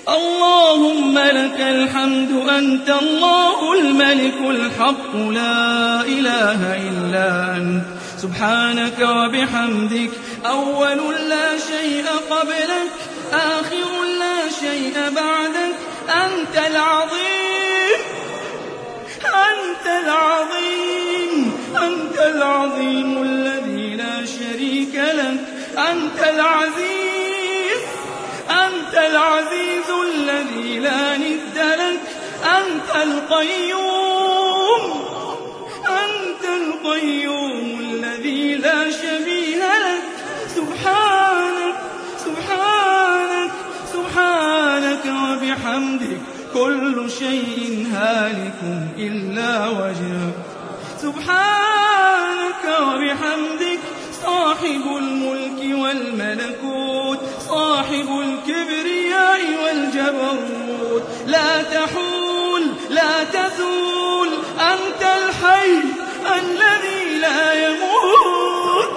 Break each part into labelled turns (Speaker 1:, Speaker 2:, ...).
Speaker 1: اللهم لك الحمد أنت الله الملك الحق لا إله إلا أنت سبحانك وبحمدك أول لا شيء قبلك آخر لا شيء بعدك أنت العظيم أنت العظيم أنت العظيم الذي لا شريك لك أنت العزيز أنت العزيز الذي لا ند لك أنت القيوم أنت القيوم الذي لا شبيه لك سبحانك سبحانك سبحانك وبحمدك كل شيء هالك إلا وجهك سبحانك وبحمدك صاحب الملك والملكوت صاحب الكبرياء والجبروت لا تحول لا تزول أنت الحي الذي لا يموت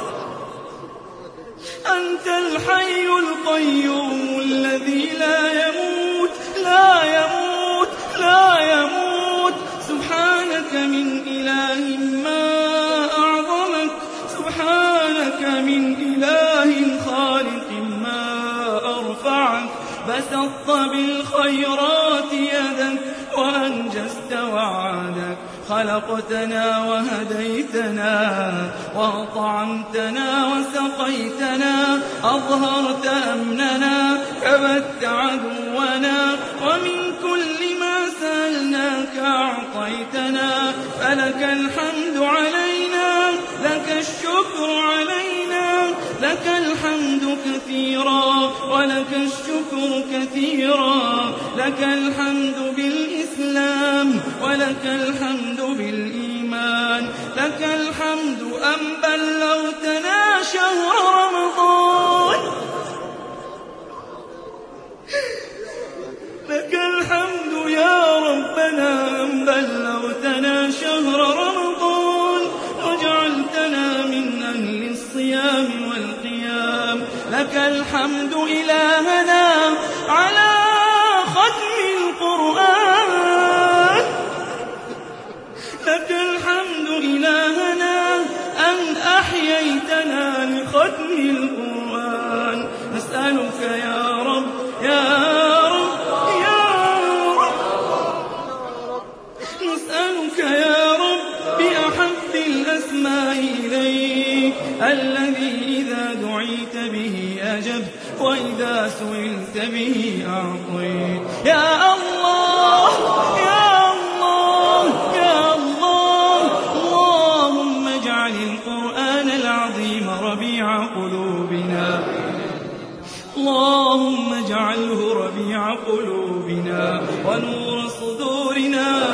Speaker 1: أنت الحي القيوم الذي لا يموت لا يموت لا يموت سبحانك من إله ما أعظمك سبحانك من إله خالق ما أرفعك بسطت بالخيرات يدك وأنجزت وعدك خلقتنا وهديتنا وأطعمتنا وسقيتنا أظهرت أمننا كبت عدونا ومن كل ما سألناك أعطيتنا فلك الحمد علينا لك الشكر علينا لك الحمد كثيرا ولك الشكر كثيرا لك الحمد بالإسلام ولك الحمد بالإيمان لك الحمد أن بلغتنا شهر رمضان لك الحمد يا ربنا أن بلغتنا شهر رمضان وجعلتنا من أهل الصيام والقيام لك الحمد إلهنا على ختم القرآن لك الحمد إلهنا أن أحييتنا لختم القرآن نسألك يا رب يا إليك الذي إذا دعيت به أجبت وإذا سئلت به أعطيت يا الله يا الله يا الله اللهم اجعل القرآن العظيم ربيع قلوبنا اللهم اجعله ربيع قلوبنا ونور صدورنا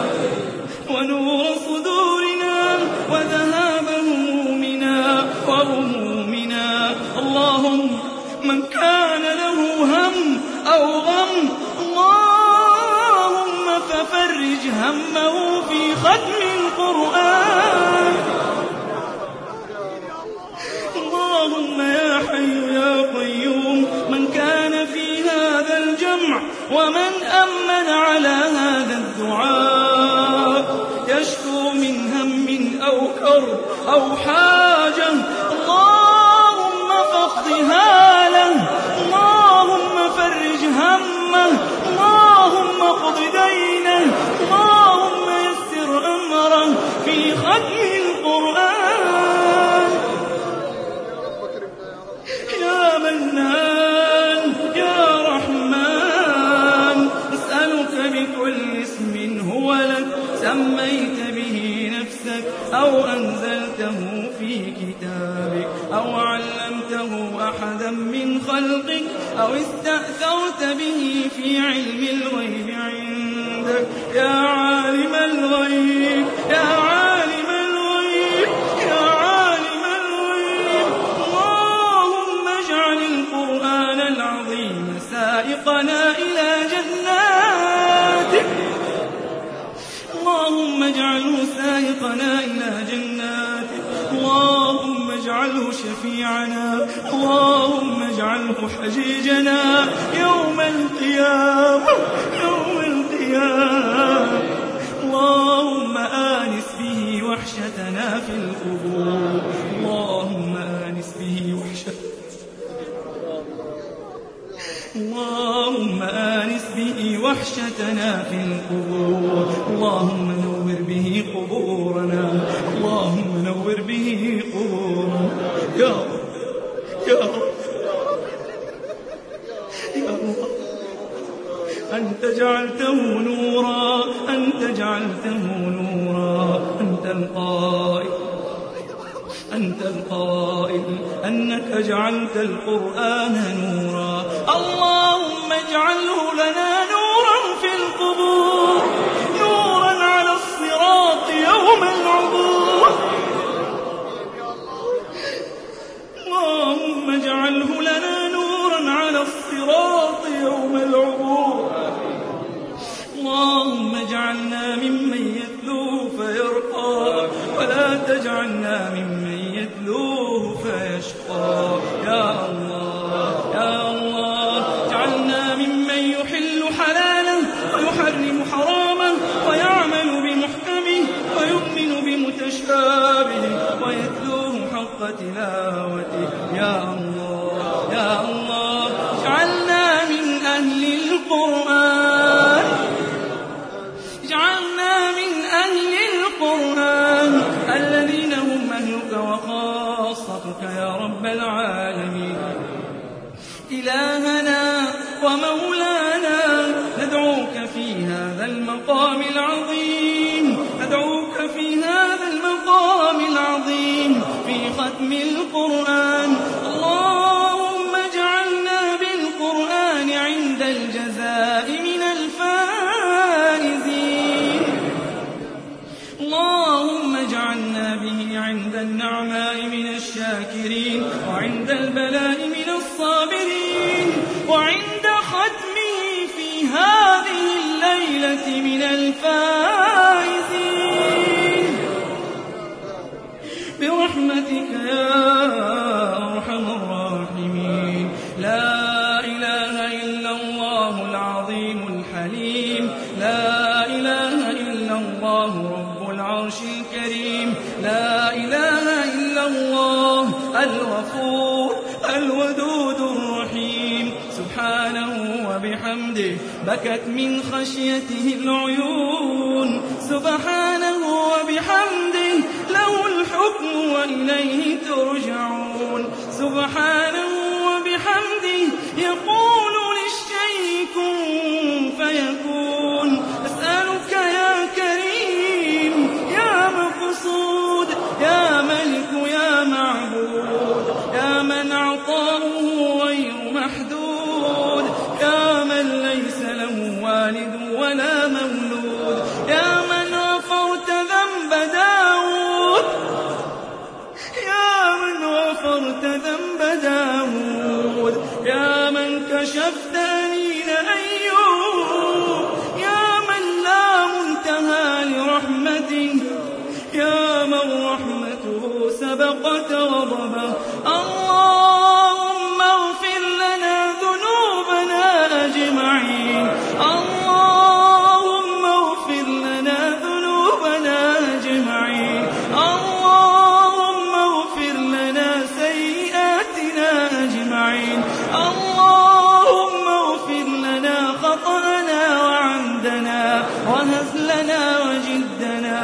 Speaker 1: وذهاب همومنا وغمومنا اللهم من كان له هم أو غم اللهم ففرج همه في ختم القرآن اللهم يا حي يا قيوم من كان في هذا الجمع ومن أمن على هذا الدعاء يشكو من هم أو كرب أو حاجة اللهم فاقضها له اللهم فرج همه اللهم اقض دينه اللهم يسر أمره في ختم القرآن يا منان يا رحمن نسألك بكل اسم هو لك سميت به نفسك أو أنزلته في كتابك أو علمته أحدا من خلقك أو استأثرت به في علم الغيب عندك يا عالم الغيب يا عالم الغيب يا عالم الغيب اللهم اجعل القرآن العظيم سائقنا إلى جناتك اللهم اجعله سائقنا إلى جناتك اللهم اجعله شفيعنا، اللهم اجعله حجيجنا يوم القيامة، يوم القيامة. اللهم آنس به وحشتنا في القبور، اللهم آنس به وحشتنا، اللهم آنس به وحشتنا في القبور، اللهم نور به قبورنا، اللهم نور به قبورنا يا رب، يا رب، يا الله. أنت جعلته نورا، أنت جعلته نورا، أنت القائل أنك جعلت القرآن نورا، اللهم اجعله لنا نورا في القبور، نورا على الصراط يوم العبور، اللهم اجعله لنا نورا على الصراط يوم العبور، اللهم اجعلنا ممن يتلوه فيرقى، ولا تجعلنا ممن يتلوه فيشقى، يا الله، يا الله. اجعلنا ممن يحل حلاله ويحرم حرامه، ويعمل بمحكمه ويؤمن بمتشابهه، ويتلوه حق تلاوته، يا الله، يا الله. اجعلنا من أهل القرآن، اجعلنا من أهل القرآن الذين هم أهلك وخاصتك يا رب العالمين. إلهنا ومولانا ندعوك في هذا المقام العظيم، ندعوك في هذا المقام العظيم في ختم القرآن، اللهم اجعلنا بالقرآن عند الجزاء من الفائزين، اللهم اجعلنا به عند النعماء من الشاكرين، وعند البلاء من الصابرين، وعند ختمه في هذه الليلة من الفائزين برحمتك يا أرحم الراحمين. لا إله إلا الله العظيم الحليم، لا إله إلا الله رب العرش الكريم، لا إله إلا الله الغفور الودود الرحيم، سبحانه وبحمده بكت من خشيته العيون، سبحانه وبحمده له الحكم وإليه ترجعون، سبحانه وبحمده يقول للشيء كن فيكون. أسألك يا كريم يا مقصود يا ملك يا معبود، يا من عطاؤه غير محدود، يا من ليس له والد ولا مولود، يا من غفرت ذنب داود، يا من غفرت ذنب داود، يا من كشفت أنين أيوب، يا من لا منتهى لرحمته، يا من رحمته سبقت غضبه، اللهم اغفر لنا ذنوبنا أجمعين، اللهم اغفر لنا ذنوبنا أجمعين، اللهم اغفر لنا سيئاتنا أجمعين، اللهم اغفر لنا خطأنا وعمدنا وهزلنا وجدنا.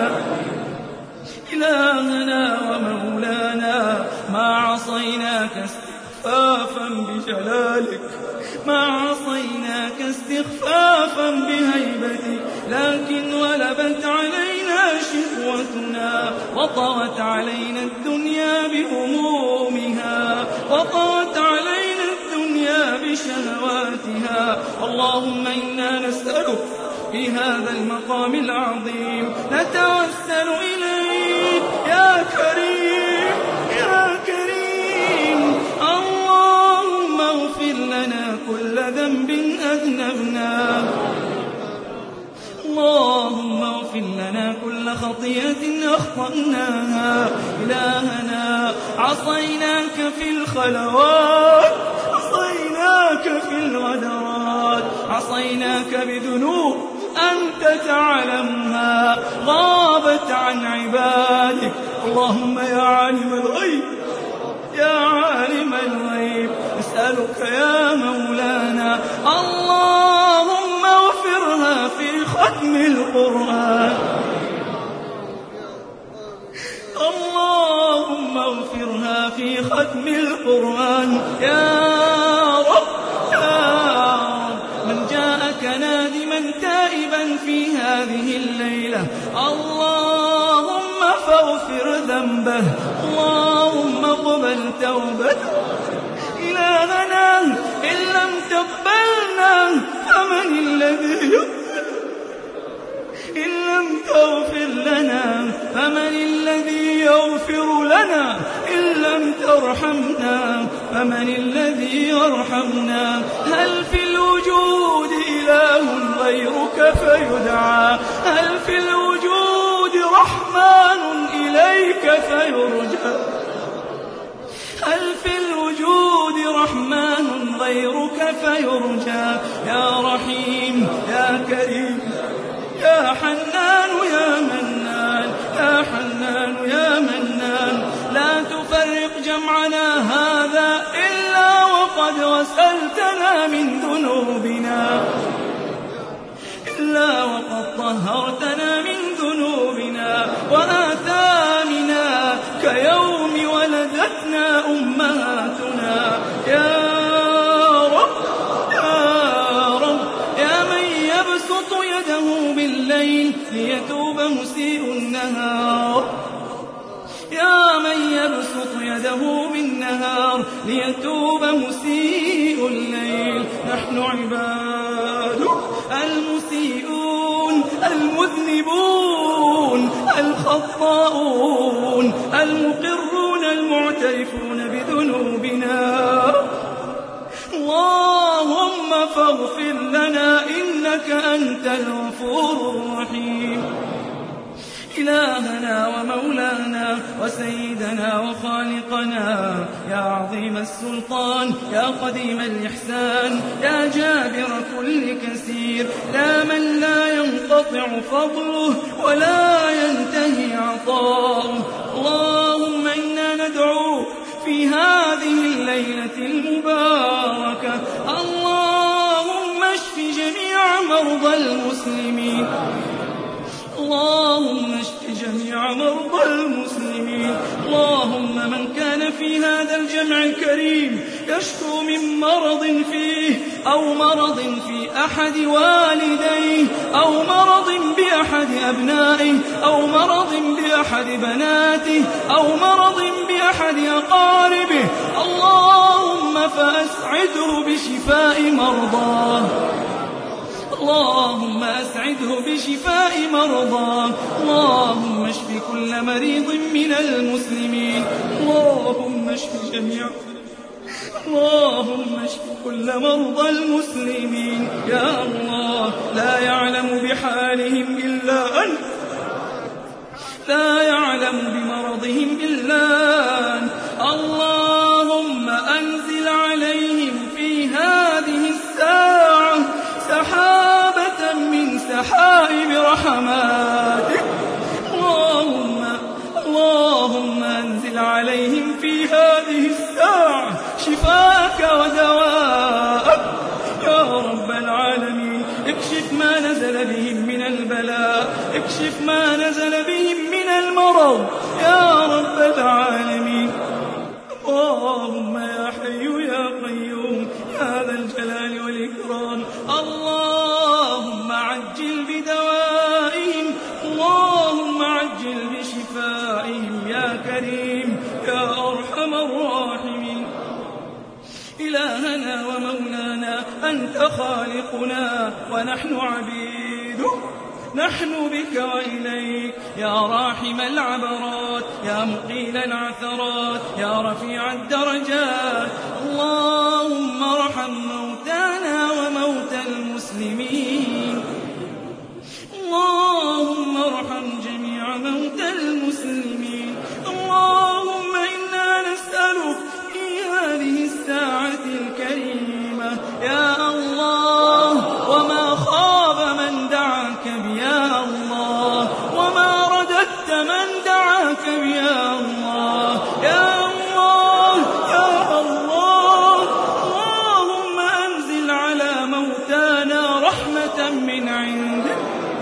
Speaker 1: إلهنا ومولانا ما عصيناك استخفافا بجلالك، ما عصيناك استخفافا بهيبتك، لكن غلبت علينا شقوتنا، وطغت علينا الدنيا بهمومها، وطغت علينا الدنيا بشهواتها. اللهم إنا نسألك في هذا المقام العظيم، نتوسل إليك يا كريم يا كريم، اللهم اغفر لنا كل ذنب أذنبناه، اللهم واغفر لنا كل خطيئة أخطأناها. إلهنا عصيناك في الخلوات، عصيناك في الغدرات، عصيناك بذنوب أنت تعلمها غابت عن عبادك. اللهم يا عالم الغيب، يا عالم الغيب، نسألك يا مولانا اللهم اغفرها في ختم القرآن، اللهم اغفرها في ختم القرآن يا رب. يا رب من جاءك نادما تائبا في هذه الليلة اللهم فاغفر ذنبه، اللهم اقبل توبته. إلهنا إن لم تقبلنا فمن الذي إن لم تغفر لنا فمن الذي يغفر لنا؟ إن لم ترحمنا فمن الذي يرحمنا؟ هل في الوجود إله غيرك فيدعى؟ هل في الوجود رحمن إليك فيرجى؟ هل في الوجود رحمن غيرك فيرجى؟ يا رحيم يا كريم يا حنان يا منان، يا حنان يا منان، لا تفرق جمعنا هذا إلا وقد غسلتنا من ذنوبنا، إلا وقد طهرتنا من ذنوبنا وآثامنا كيوم ولدتنا أمهاتنا. يا رب يا رب يا من يبسط يده بالليل ليتوب مسيء النهار، يا من يبسط يده بالنهار ليتوب مسيء الليل، نحن عبادك المسيئون المذنبون الخطاؤون المقرون المعترفون بذنوبنا. اللهم فاغفر لنا إنك أنت الغفور الرحيم. إلهنا ومولانا وسيدنا وخالقنا يا عظيم السلطان، يا قديم الإحسان، يا جابر كل كثير، يا من لا ينقطع فضله ولا ينتهي عطاؤه. اللهم إنا ندعوك في هذه الليلة المباركة اللهم اشف جميع مرضى المسلمين، اللهم اشف جميع مرضى المسلمين. اللهم من كان في هذا الجمع الكريم يشكو من مرض فيه أو مرض في أحد والديه أو مرض بأحد أبنائه أو مرض بأحد بناته أو مرض بأحد أقاربه اللهم فأسعده بشفاء مرضاه، اللهم أسعده بشفاء مرضاه. اللهم اشف كل مريض من المسلمين، اللهم اشف جميع، اللهم اشف كل مرضى المسلمين. يا الله لا يعلم بحالهم إلا أنت، لا يعلم بمرضهم إلا أنت. اللهم أنزل عليهم في هذه الساعة سحابة من سحائب رحماتك. اللهم أنزل عليهم في هذه الساعة شفاءك ودواءك يا رب العالمين. اكشف ما نزل بهم من البلاء، اكشف ما نزل بهم من المرض يا رب العالمين. اللهم يا حي يا قيوم يا ذا الجلال والإكرام اللهم عجل بدوائهم، اللهم عجل بشفائهم يا كريم يا أرحم الراحمين. إلهنا ومولانا أنت خالقنا ونحن عبيدك، نحن بك وإليك يا راحم العبرات، يا مقيل العثرات، يا رفيع الدرجات. اللهم ارحم موتانا وموتى المسلمين، اللهم من عندك.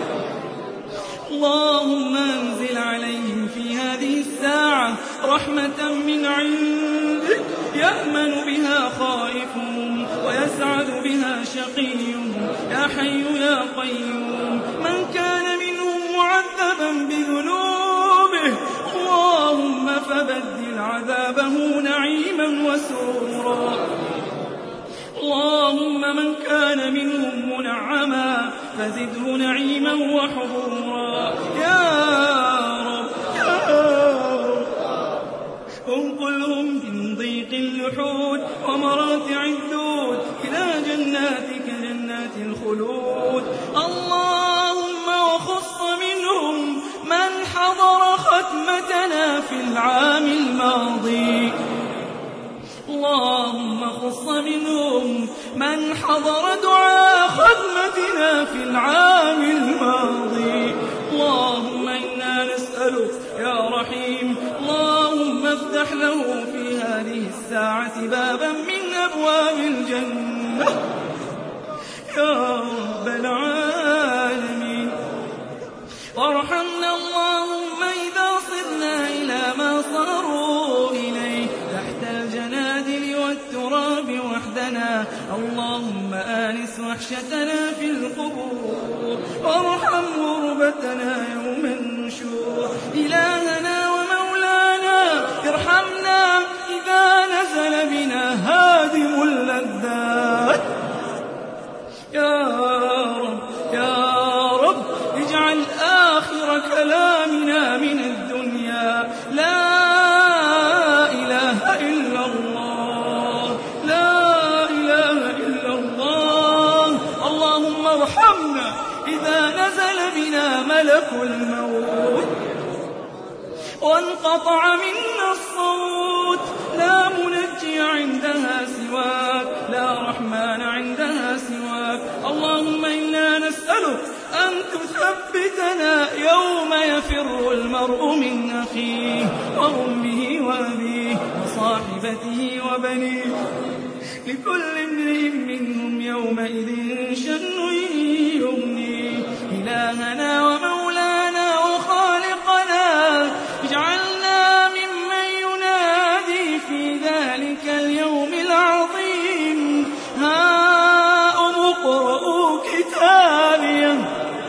Speaker 1: اللهم أنزل عليهم في هذه الساعة رحمة من عندك يأمن بها خائفهم ويسعد بها شقيهم يا حي يا قيوم. من كان منهم معذبا بذنوبه اللهم فبدل عذابه نعيما وسرورا. اللهم من كان منهم منعما فزده نعيما وحبورا يا رب يا رب. انقلهم من ضيق اللحود ومراتع الدود إلى جناتك جنات الخلود. اللهم وخص منهم من حضر ختمتنا في العام الماضي. اللهم خص منهم من حضر دعاء ختمتنا في العام الماضي. اللهم إنا نسألك يا رحيم اللهم افتح له في هذه الساعة بابا من أبواب الجنة يا رب العالمين. وارحمنا اللهم إذا صرنا إلى ما صاروا إليه تحت الجنادل والتراب وحدنا. اللهم آنس وحشتنا في القبور وارحم غربتنا يوم النشور. إلهنا ومولانا ارحمنا إذا نزل بنا هادم اللذات يا رب يا رب. اجعل آخر كلامنا من الدنيا لا إله إلا الله لا إله إلا الله. اللهم ارحمنا إذا نزل بنا ملك الموت وانقطع منا الصوت. لا منجي عندها سواك لا رحمن عندها سواك. اللهم إنا نسألك أن تثبتنا يوم يفر المرء من أخيه وأمه وأبيه وصاحبته وبنيه لكل امرئ منهم يومئذ شأن يغنيه. إلهنا ومولانا وخالقنا اجعلنا ممن ينادي في ذلك اليوم العظيم هاؤم اقرءوا كتابيه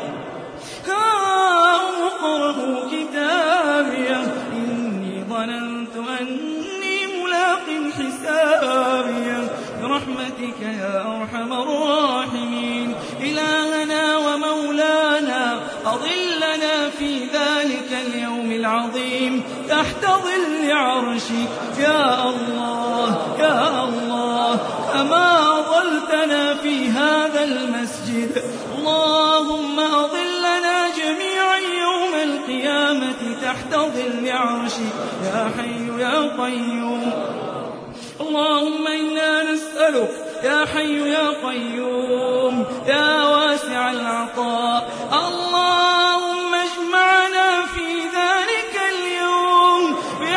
Speaker 1: هاؤم اقرءوا كتابيه إني ظننت أني ملاق حسابيه برحمتك يا أرحم الراحمين. إلهنا ومولانا أظلنا في ذلك اليوم العظيم تحت ظل عرشك يا الله يا الله كما أظلتنا في هذا المسجد. اللهم أظلنا جميعا يوم القيامة تحت ظل عرشك يا حي يا قيوم. اللهم إنا نسألك يا حي يا قيوم يا واسع العطاء اللهم اجمعنا في ذلك اليوم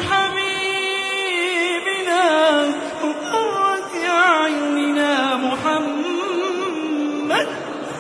Speaker 1: بحبيبنا وقرة أعيننا محمد.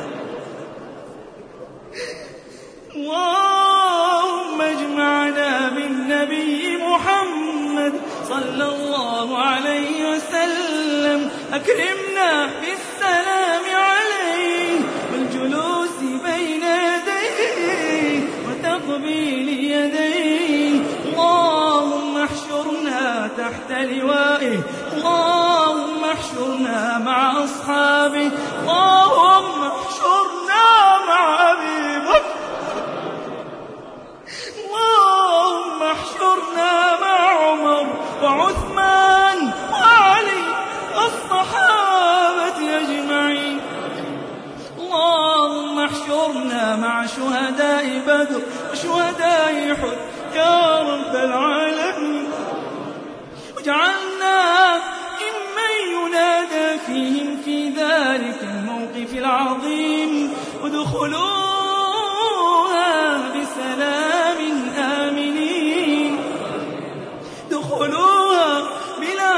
Speaker 1: اللهم اجمعنا بالنبي محمد صلى الله عليه وسلم. أكرمنا بالسلام عليه والجلوس بين يديه وتقبيل يديه. اللهم احشرنا تحت لوائه. اللهم احشرنا مع أصحابه. اللهم احشرنا مع أبي بكر. اللهم احشرنا مع عمر وعثمان وعلي والصحابة أجمعين. اللهم احشرنا مع شهداء بدر وشهداء أحد يا رب العالمين. واجعلنا ممن ينادى فيهم في ذلك الموقف العظيم. ادخلوها بسلام آمنين. ادخلوها بلا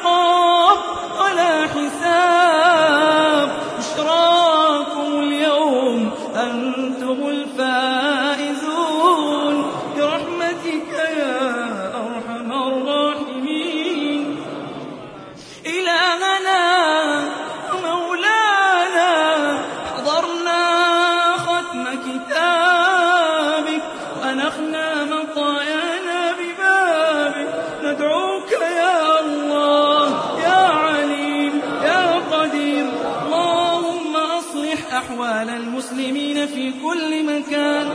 Speaker 1: عقاب ولا حساب. بشراكم اليوم أحوال المسلمين في كل مكان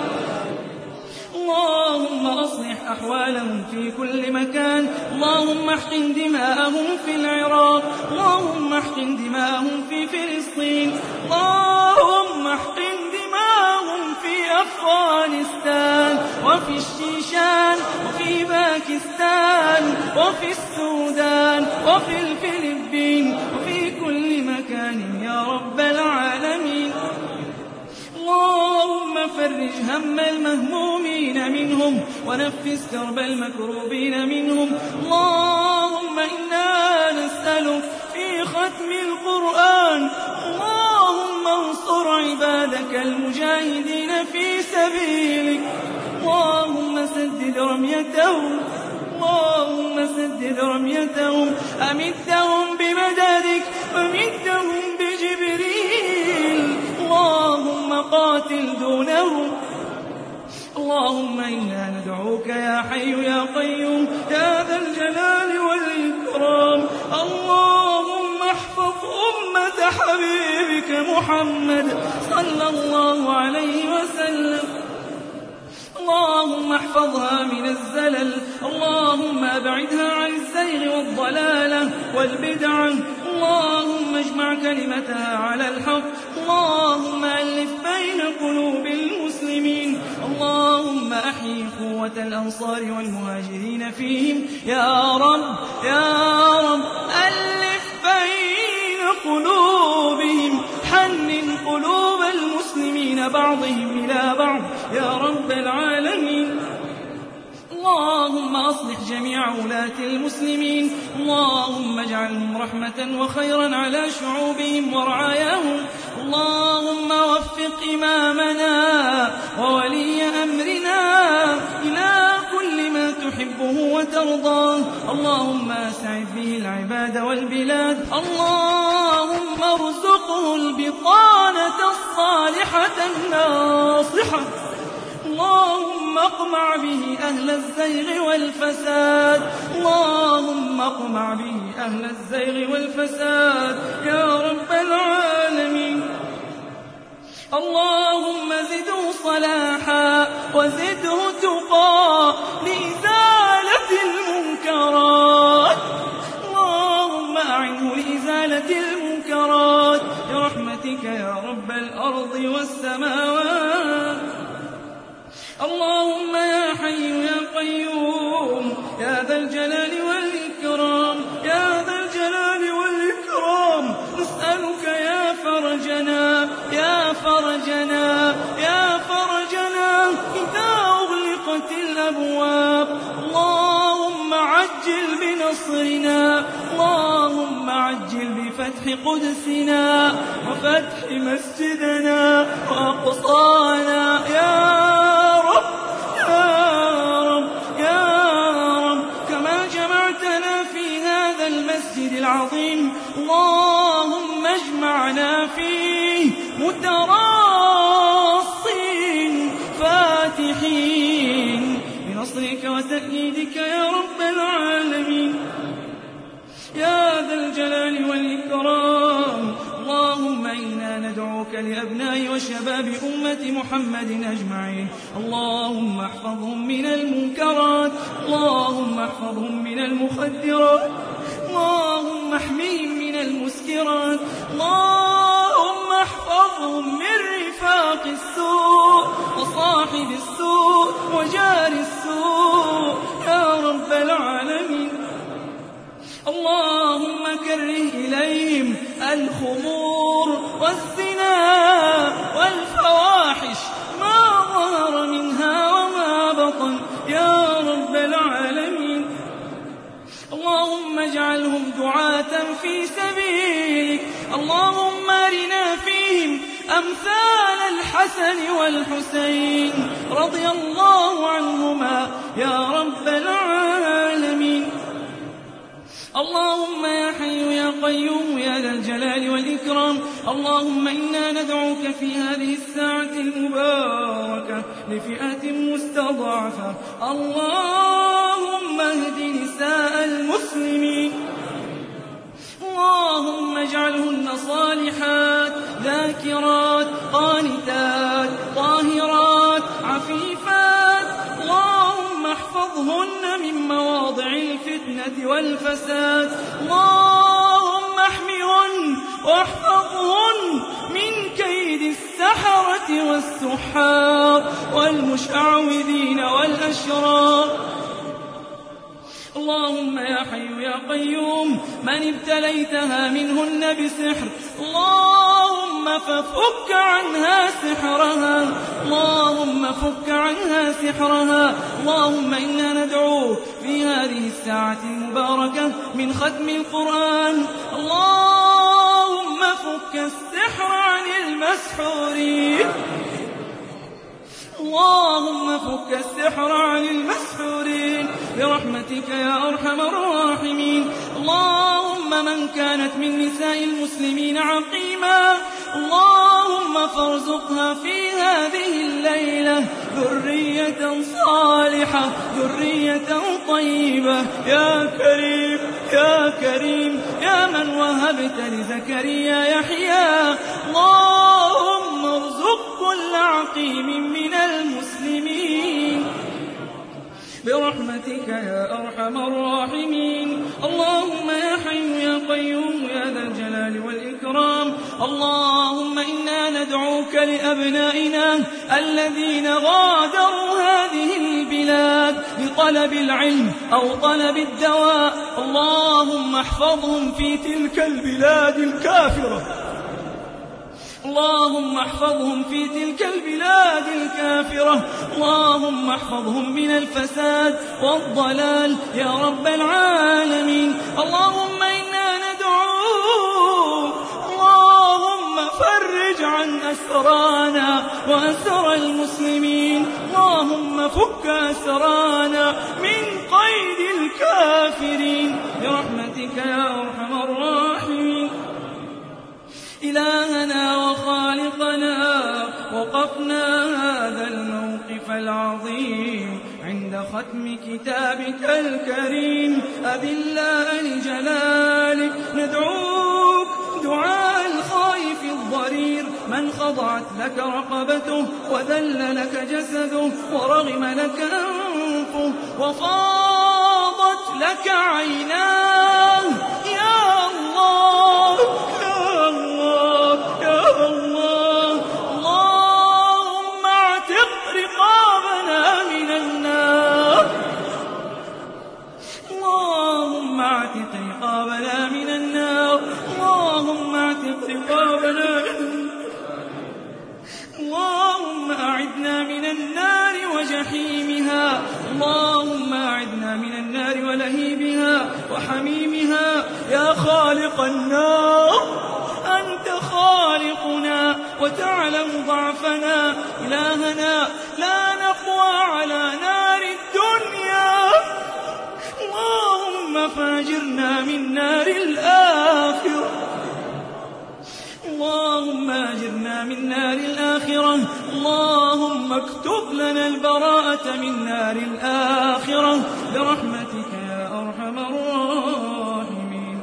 Speaker 1: اللهم أصلح أحوالهم في كل مكان اللهم احقن دماءهم في العراق اللهم احقن دماءهم في فلسطين اللهم احقن دماءهم في أفغانستان وفي الشيشان وفي باكستان وفي السودان وفي الفلبين وفي كل مكان يا رب العالمين اللهم فرج هم المهمومين منهم ونفس كرب المكروبين منهم اللهم إنا نسألك في ختم القرآن اللهم انصر عبادك المجاهدين في سبيلك اللهم سدد رميتهم اللهم سدد رميتهم أمدهم بمددك ومدهم بجبريل اللهم قاتل دونهم اللهم إنا ندعوك يا حي يا قيوم يا ذا الجلال والإكرام اللهم احفظ أمة حبيبك محمد صلى الله عليه وسلم اللهم احفظها من الزلل اللهم أبعدها عن الزيغ والضلالة والبدعة اللهم اجمع كلمتها على الحق اللهم ألف بين قلوب المسلمين اللهم أحيي قوة الأنصار والمهاجرين فيهم يا رب ألف بين قلوبهم حنن قلوب المسلمين بعضهم إلى بعض يا رب العالمين اللهم أصلح جميع ولاة المسلمين اللهم اجعلهم رحمة وخيرا على شعوبهم ورعاياهم اللهم وفق إمامنا وولي أمرنا إلى كل ما تحبه وترضاه اللهم أسعد به العباد والبلاد اللهم ارزقه البطانة الصالحة الناصحة اللهم اقمع به أهل الزيغ والفساد اللهم اقمع به أهل الزيغ والفساد يا رب العالمين اللهم زده صلاحا وزده تقى لإزالة المنكرات اللهم أعنه لإزالة المنكرات برحمتك يا رب الأرض والسماوات اللهم يا حي يا قيوم يا ذا الجلال والإكرام يا ذا الجلال والإكرام نسألك يا فرجنا يا فرجنا يا فرجنا إذا أغلقت الأبواب اللهم عجل بنصرنا اللهم عجل بفتح قدسنا وفتح مسجدنا وأقصانا يا رب كما جمعتنا في هذا المسجد العظيم اللهم اجمعنا فيه متراصين فاتحين بنصرك وتأييدك يا رب العالمين يا ذا الجلال والإكرام اللهم إنا ندعوك لأبناء وشباب أمة محمد أجمعين اللهم احفظهم من المنكرات اللهم احفظهم من المخدرات اللهم احميهم من المسكرات اللهم احفظهم من رفاق السوء وصاحب السوء وجار السوء يا رب العالمين اللهم كره إليهم الخمور والزنا والفواحش ما ظهر منها وما بطن يا رب العالمين اللهم اجعلهم دعاة في سبيلك اللهم أرنا فيهم أمثال الحسن والحسين رضي الله عنهما يا رب العالمين اللهم يا حي يا قيوم يا ذا الجلال والإكرام اللهم إنا ندعوك في هذه الساعة المباركة لفئة مستضعفة اللهم اهد نساء المسلمين اللهم اجعلهن صالحات ذاكرات الفتنة والفساد. اللهم احمهن واحفظهن من كيد السحرة والسحار والمشعوذين والأشرار. اللهم يا حي يا قيوم من ابتليتها منهن بسحر اللهم ففك عنها سحرها، اللهم فك عنها سحرها. اللهم إنا ندعو في هذه الساعة المباركة من ختم القرآن اللهم فك السحر عن المسحورين، اللهم فك السحر عن المسحورين برحمتك يا أرحم الراحمين. اللهم من كانت من نساء المسلمين عقيما اللهم فارزقها في هذه الليلة ذرية صالحة ذرية طيبة يا كريم يا كريم يا من وهبت لزكريا يحيى. اللهم ارزق كل عقيم من المسلمين برحمتك يا أرحم الراحمين. اللهم يا حي يا قيوم يا ذا الجلال والإكرام اللهم إنا ندعوك لأبنائنا الذين غادروا هذه البلاد لطلب العلم أو طلب الدواء اللهم احفظهم في تلك البلاد الكافرة، اللهم احفظهم في تلك البلاد الكافرة، اللهم احفظهم من الفساد والضلال يا رب العالمين. اللهم إنا ندعوك اللهم فرج عن أسرانا وأسر المسلمين، اللهم فك أسرانا من قيد الكافرين برحمتك يا أرحم الراحمين. إلهنا وخالقنا وقفنا هذا الموقف العظيم عند ختم كتابك الكريم أبالله جلالك ندعوك دعاء الخائف الضرير من خضعت لك رقبته وذل لك جسده ورغم لك أنفه وفاضت لك عيناه يا الله يا الله يا الله. اللهم اعتق رقابنا من النار، اللهم اعتق رقابنا من النار، اللهم اعتق رقابنا من النار. اللهم أعدنا من النار وجحيمها، اللهم أعدنا من النار ولهيبها وحميمها يا خالق النار. أنت خالقنا وتعلم ضعفنا إلهنا لا نقوى على نار الدنيا، اللهم فاجرنا من نار الآخرة، اللهم أجرنا من نار الآخرة. اللهم اكتب لنا البراءة من نار الآخرة برحمتك يا أرحم الراحمين.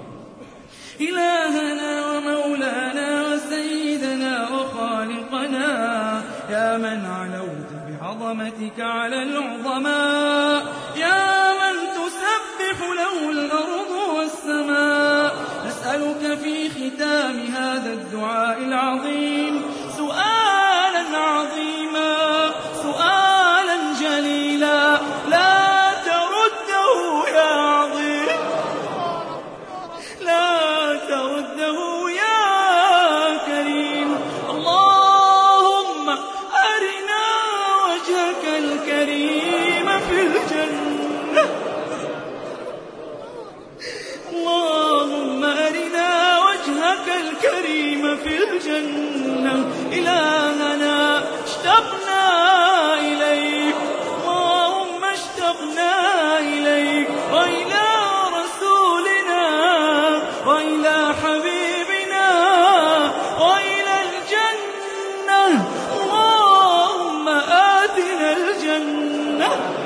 Speaker 1: إلهنا ومولانا وسيدنا وخالقنا يا من علوت بعظمتك على العظماء يا من تسبح له الأرض والسماء نسألك في ختام هذا الدعاء العظيم سؤالا عظيما سؤالا جليلا لا ترده يا عظيم لا ترده يا كريم. اللهم أرنا وجهك الكريم في الجنة، اللهم أرنا وجهك الكريم في الجنة. إلهنا اشتقنا إليك، اللهم اشتقنا إليك وإلى رسولنا وإلى حبيبنا وإلى الجنة. اللهم آتنا الجنة،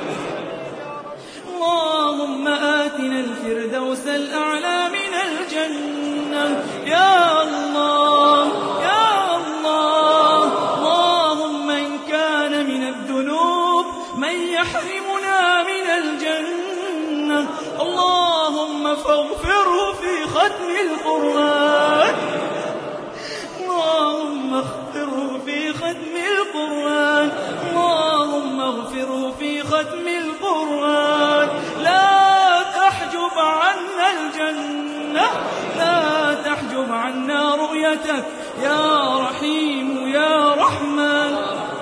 Speaker 1: اللهم آتنا الفردوس الأعلى من الجنة. يا الله يا الله ختم القرآن، اللهم اغفره في ختم القرآن. لا تحجب عنا الجنة، لا تحجب عنا رؤيتك يا رحيم يا رحمن.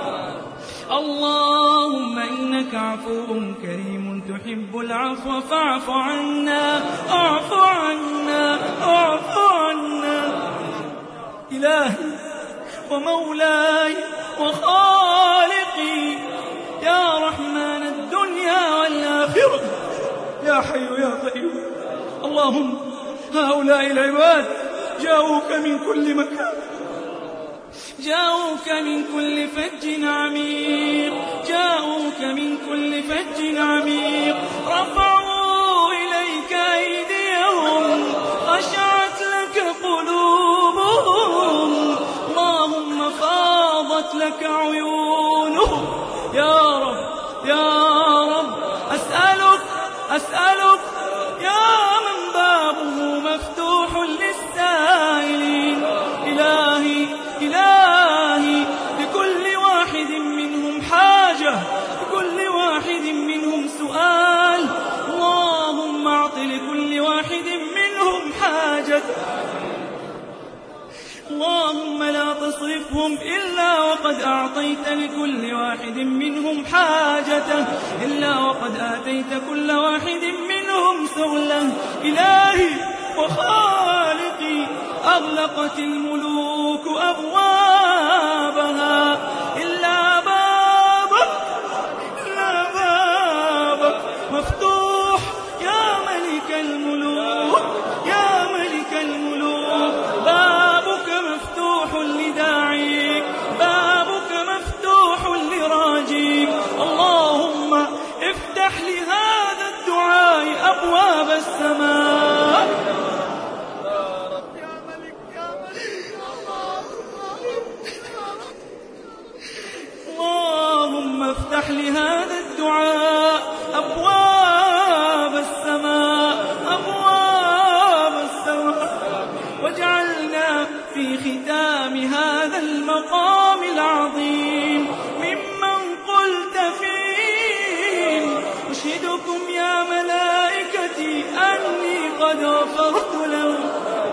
Speaker 1: اللهم إنك عفو كريم تحب العفو فاعف عنا، اعف عنا، اعف عنا. إلهي ومولاي وخالقي يا رحمن الدنيا والآخرة، يا حي يا قيوم. اللهم هؤلاء العباد جاءوك من كل مكان، جاءوك من كل فج عميق، جاءوك من كل فج عميق، رفعوا إليك أيديهم، خشعت لك قلوبهم، اللهم فاضت لك عيونهم. يا رب يا رب أسألك يا من بابه مفتوح للسائلين، إلهي لكل واحد منهم حاجة، لكل واحد منهم سؤال، اللهم أعط لكل واحد منهم حاجة. اللهم لا تصرفهم إلا وقد أعطيت لكل واحد منهم حاجته، إلا وقد آتيت كل واحد منهم سؤله. إلهي وخالقي أغلقت الملوك أبوابها إلا بابك مفتوح يا ملك الملوك، يا ملك الملوك. بابك مفتوح لداعيك، بابك مفتوح لراجيك. اللهم افتح لهذا الدعاء أبواب السماء. اللهم افتح لهذا الدعاء أبواب السماء، أبواب السماء، واجعلنا في ختام هذا المقام العظيم ممن قلت فيهم: أشهدكم يا ملائكتي أني قد غفرت لهم،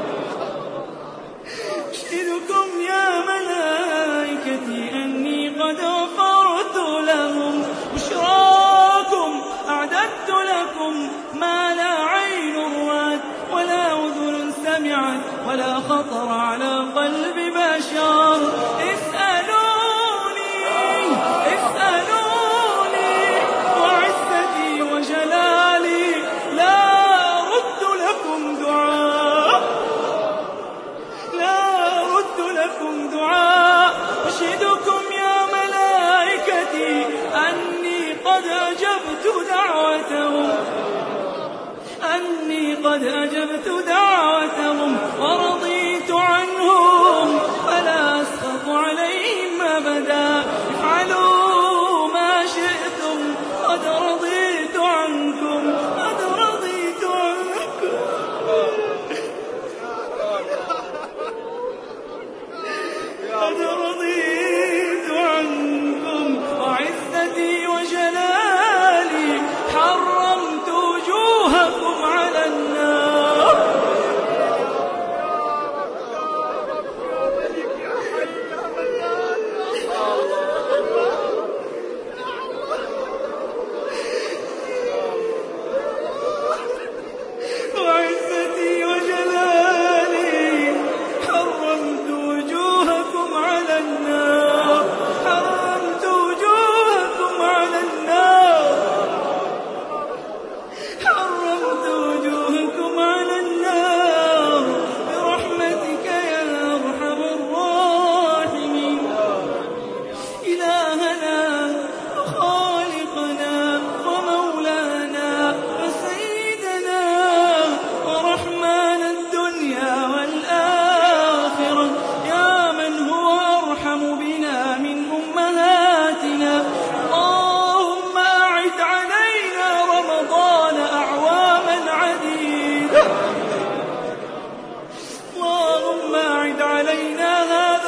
Speaker 1: أشهدكم يا ملائكتي أني قد غفرت لهم. بشراكم أعددت لكم ما لا عين رأت ولا أذن سمعت ولا خطر على قلب بشر. اسألوني وعزتي وجلالي لا أرد لكم دعاء، لا أرد لكم دعاء. أشهدكم يا ملائكتي أني قد أجبت دعوتهم، أني قد أجبت دعوتهم ورضيت عنهم فلا أسخط عليهم أبدا. افعلوا ما شئتم قد رضيت عنكم، قد رضيت عنكم. قد رضيت عنكم وعزتي وجلالي حرمت وجوهكم على النار.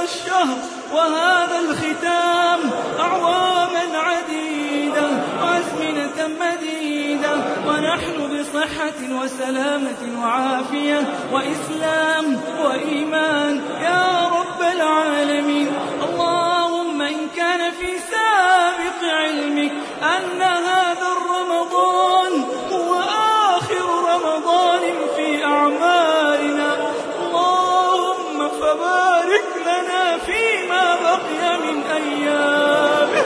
Speaker 1: هذا الشهر وهذا الختام أعواما عديدة وأزمنة مديدة ونحن بصحة وسلامة وعافية وإسلام وإيمان يا رب العالمين. اللهم إن كان في سابق علمك أن هذا الرمضان هو آخر رمضان في أعمالنا اللهم فبارك لنا فيما بقي من أيامه.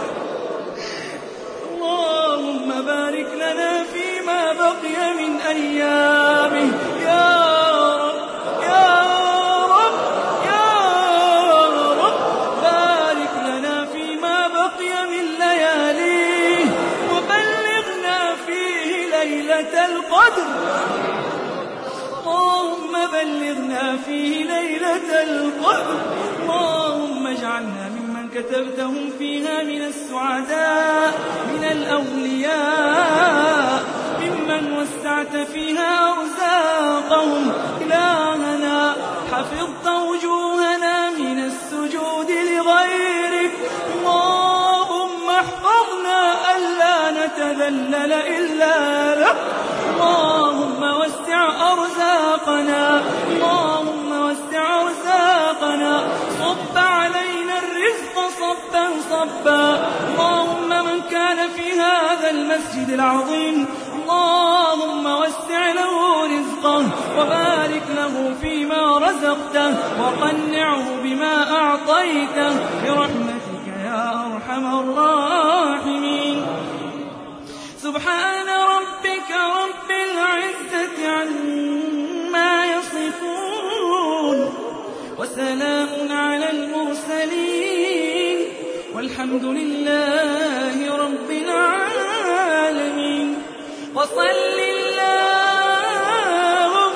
Speaker 1: اللهم بارك لنا فيما بقي من أيامه يا رب يا رب يا رب. بارك لنا فيما بقي من لياليه وبلغنا فيه ليلة القدر. اللهم بلغنا فيه ليلة القدر. اللهم اجعلنا ممن كتبتهم فيها من السعداء من الأولياء ممن وسعت فيها أرزاقهم. إلهنا حفظت وجوهنا من السجود لغيرك اللهم احفظنا ألا نتذلل إلا لك. اللهم وسع أرزاقنا اللهم وسع أرزاقنا صب علينا الرزق صبا صبا. اللهم من كان في هذا المسجد العظيم اللهم وسع له رزقه وبارك له فيما رزقته وقنعه بما أعطيته برحمتك يا أرحم الراحمين. سبحان ربك رب العزة عما يصفون وسلام على المرسلين والحمد لله رب العالمين. وصل اللهم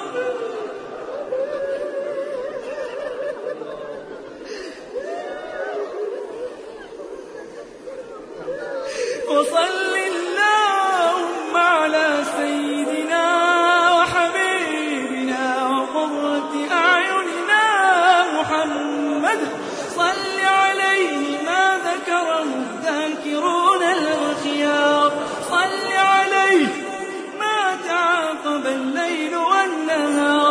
Speaker 1: على سيدنا وحبيبنا وقرة أعيننا محمد. صل عليه ما ذكره الذاكرون الأخيار. صل عليه ما تعاقب الليل والنهار.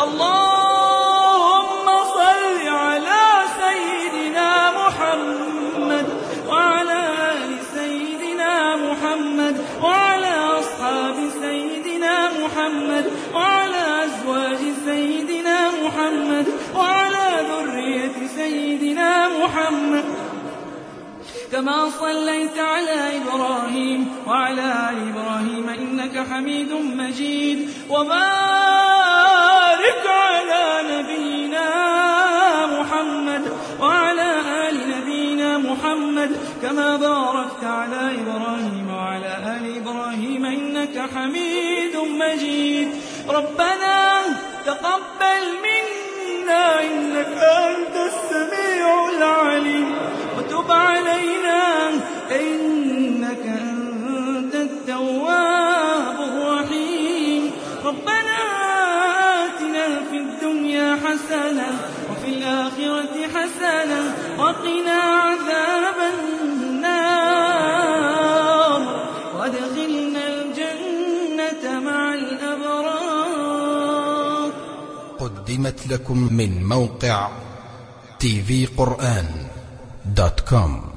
Speaker 1: اللهم صل على سيدنا محمد وعلى آل سيدنا محمد وعلى أصحاب سيدنا محمد وعلى أزواج سيدنا محمد وعلى ذرية سيدنا محمد كما صليت على إبراهيم وعلى آل إبراهيم إنك حميد مجيد. وبارك على نبينا محمد وعلى آل نبينا محمد كما باركت على إبراهيم وعلى آل إبراهيم إنك حميد مجيد. ربنا تقبل منا إنك أنت السميع العليم وتب علينا إنك أنت التواب الرحيم. ربنا آتنا في الدنيا حسنة وفي الآخرة حسنة وقنا عذاب النار وادخلنا الجنة مع الأبرار.
Speaker 2: قدمت لكم من موقع tvquran.com.